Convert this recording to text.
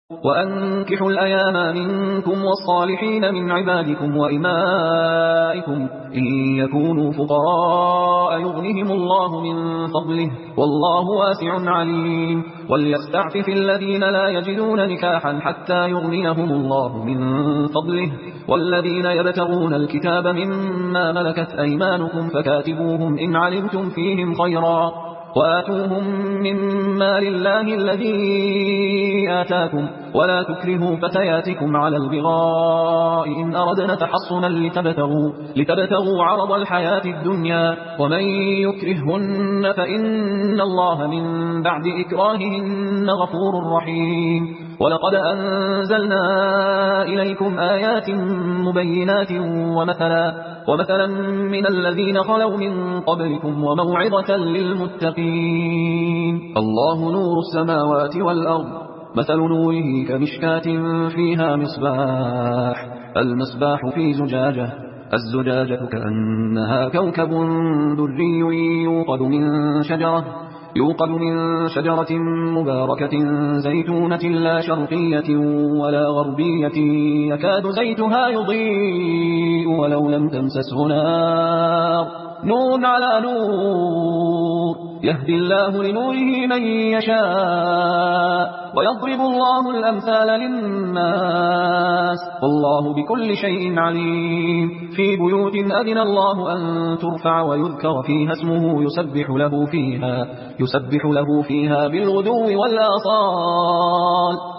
وأنكحوا الأيام منكم والصالحين من عبادكم وإمائكم إن يكونوا فقراء يغنهم الله من فضله والله واسع عليم. وليستعفف الذين لا يجدون نكاحا حتى يغنيهم الله من فضله والذين يبتغون الكتاب مما ملكت أيمانكم فكاتبوهم إن علمتم فيهم خيرا وآتوهم من مال الله الذي آتاكم ولا تكرهوا فتياتكم على البغاء إن أردنا تحصنا لتبتغوا عرض الحياة الدنيا ومن يكرههن فإن الله من بعد إكراههن غفور رحيم. ولقد أنزلنا إليكم آيات مبينات ومثلا من الذين خلوا من قبلكم وموعظة للمتقين. الله نور السماوات والأرض مثل نوره كمشكاة فيها مصباح المصباح في زجاجة الزجاجة كأنها كوكب دري يوقد من شجرة مباركة زيتونة لا شرقية ولا غربية يكاد زيتها يضيء ولو لم تمسسه نور على نور يهدي الله لنوره من يشاء ويضرب الله الأمثال للناس والله بكل شيء عليم. في بيوت أذن الله أن ترفع ويذكر فيها اسمه يسبح له فيها بالغدو والآصال